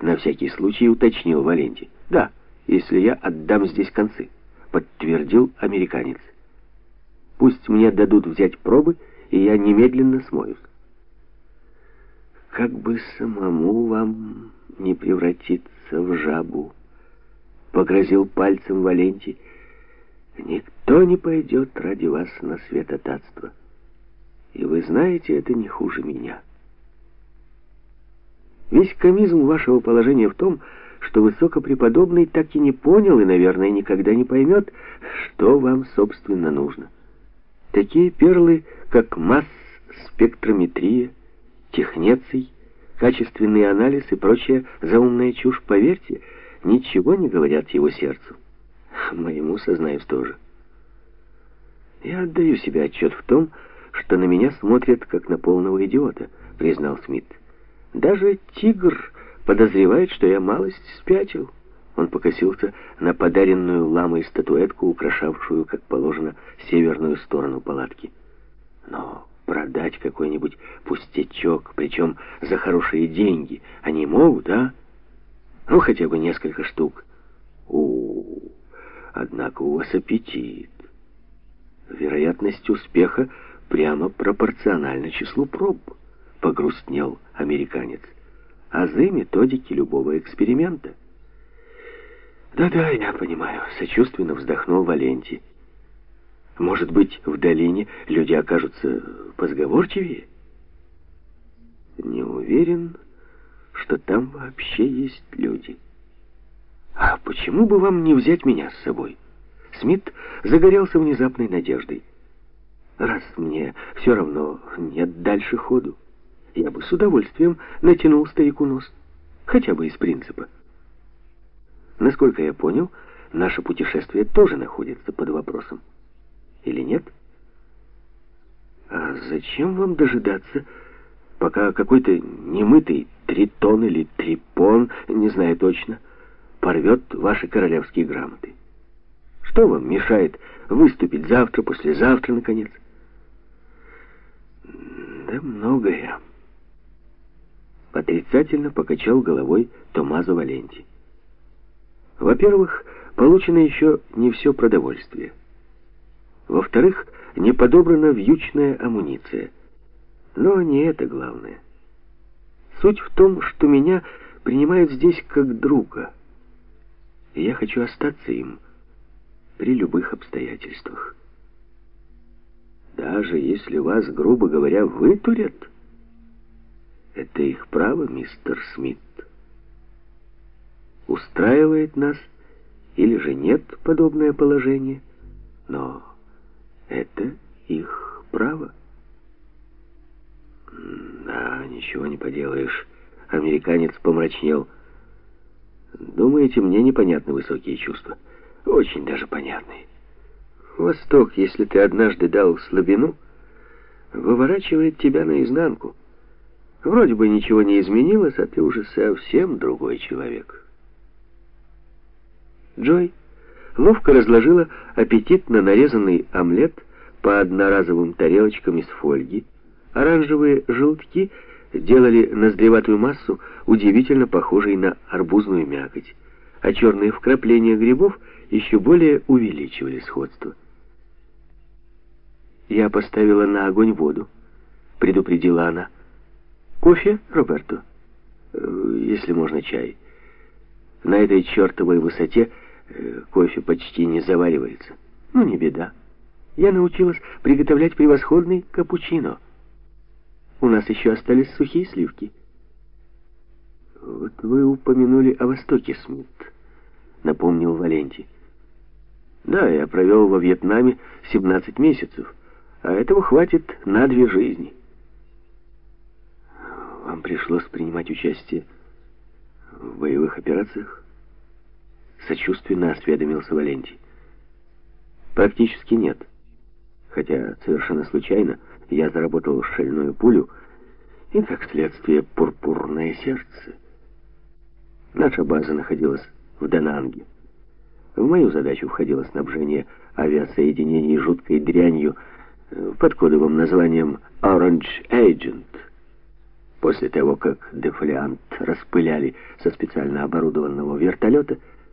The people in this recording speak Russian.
на всякий случай уточнил Валентий. Да, если я отдам здесь концы, подтвердил американец. Пусть мне дадут взять пробы, и я немедленно смоюсь. Как бы самому вам не превратиться в жабу, погрозил пальцем Валентий. Никто не пойдет ради вас на святотатство. И вы знаете, это не хуже меня. Весь комизм вашего положения в том, что высокопреподобный так и не понял и, наверное, никогда не поймет, что вам, собственно, нужно. Такие перлы, как масс-спектрометрия, технеций, качественный анализ и прочая заумная чушь, поверьте, ничего не говорят его сердцу. Моему, сознаюсь, тоже. Я отдаю себе отчет в том, что на меня смотрят как на полного идиота, признал Смит. Даже тигр подозревает, что я малость спятил. Он покосился на подаренную ламой статуэтку, украшавшую, как положено, северную сторону палатки. Но продать какой-нибудь пустячок, причем за хорошие деньги, они могут, а? Ну, хотя бы несколько штук. Однако у вас аппетит. Вероятность успеха прямо пропорциональна числу проб, погрустнел американец. Азы методики любого эксперимента. Да-да, я понимаю, сочувственно вздохнул Валентий. Может быть, в долине люди окажутся позговорчивее? Не уверен, что там вообще есть люди. А почему бы вам не взять меня с собой? Смит загорелся внезапной надеждой. Раз мне все равно нет дальше ходу, я бы с удовольствием натянул старику нос. Хотя бы из принципа. Насколько я понял, наше путешествие тоже находится под вопросом. Или нет? А зачем вам дожидаться, пока какой-то немытый тритон или трипон, не знаю точно, порвет ваши королевские грамоты? Что вам мешает выступить завтра, послезавтра, наконец? Да многое. Отрицательно покачал головой Томмазо Валентий. Во-первых, получено еще не все продовольствие. Во-вторых, не подобрана вьючная амуниция. Но не это главное. Суть в том, что меня принимают здесь как друга. И я хочу остаться им при любых обстоятельствах. Даже если вас, грубо говоря, вытурят, это их право, мистер Смит. Устраивает нас или же нет подобное положение, но это их право. Да, ничего не поделаешь. Американец помрачнел. Думаете, мне непонятны высокие чувства? Очень даже понятные. Восток, если ты однажды дал слабину, выворачивает тебя наизнанку. Вроде бы ничего не изменилось, а ты уже совсем другой человек. Джой ловко разложила аппетитно нарезанный омлет по одноразовым тарелочкам из фольги. Оранжевые желтки делали ноздреватую массу удивительно похожей на арбузную мякоть, а черные вкрапления грибов еще более увеличивали сходство. «Я поставила на огонь воду», — предупредила она. «Кофе, Роберто? Если можно, чай. На этой чертовой высоте кофе почти не заваривается. Ну, не беда. Я научилась приготовлять превосходный капучино. У нас еще остались сухие сливки». «Вот вы упомянули о Востоке, Смит», — напомнил Валентий. «Да, я провел во Вьетнаме 17 месяцев, а этого хватит на 2 жизни». «Вам пришлось принимать участие в боевых операциях?» Сочувственно осведомился Валентий. «Практически нет. Хотя совершенно случайно я заработал шальную пулю и, как следствие, пурпурное сердце. Наша база находилась в Дананге. В мою задачу входило снабжение авиасоединений жуткой дрянью под кодовым названием Orange Agent. После того, как дефолиант распыляли со специально оборудованного вертолета,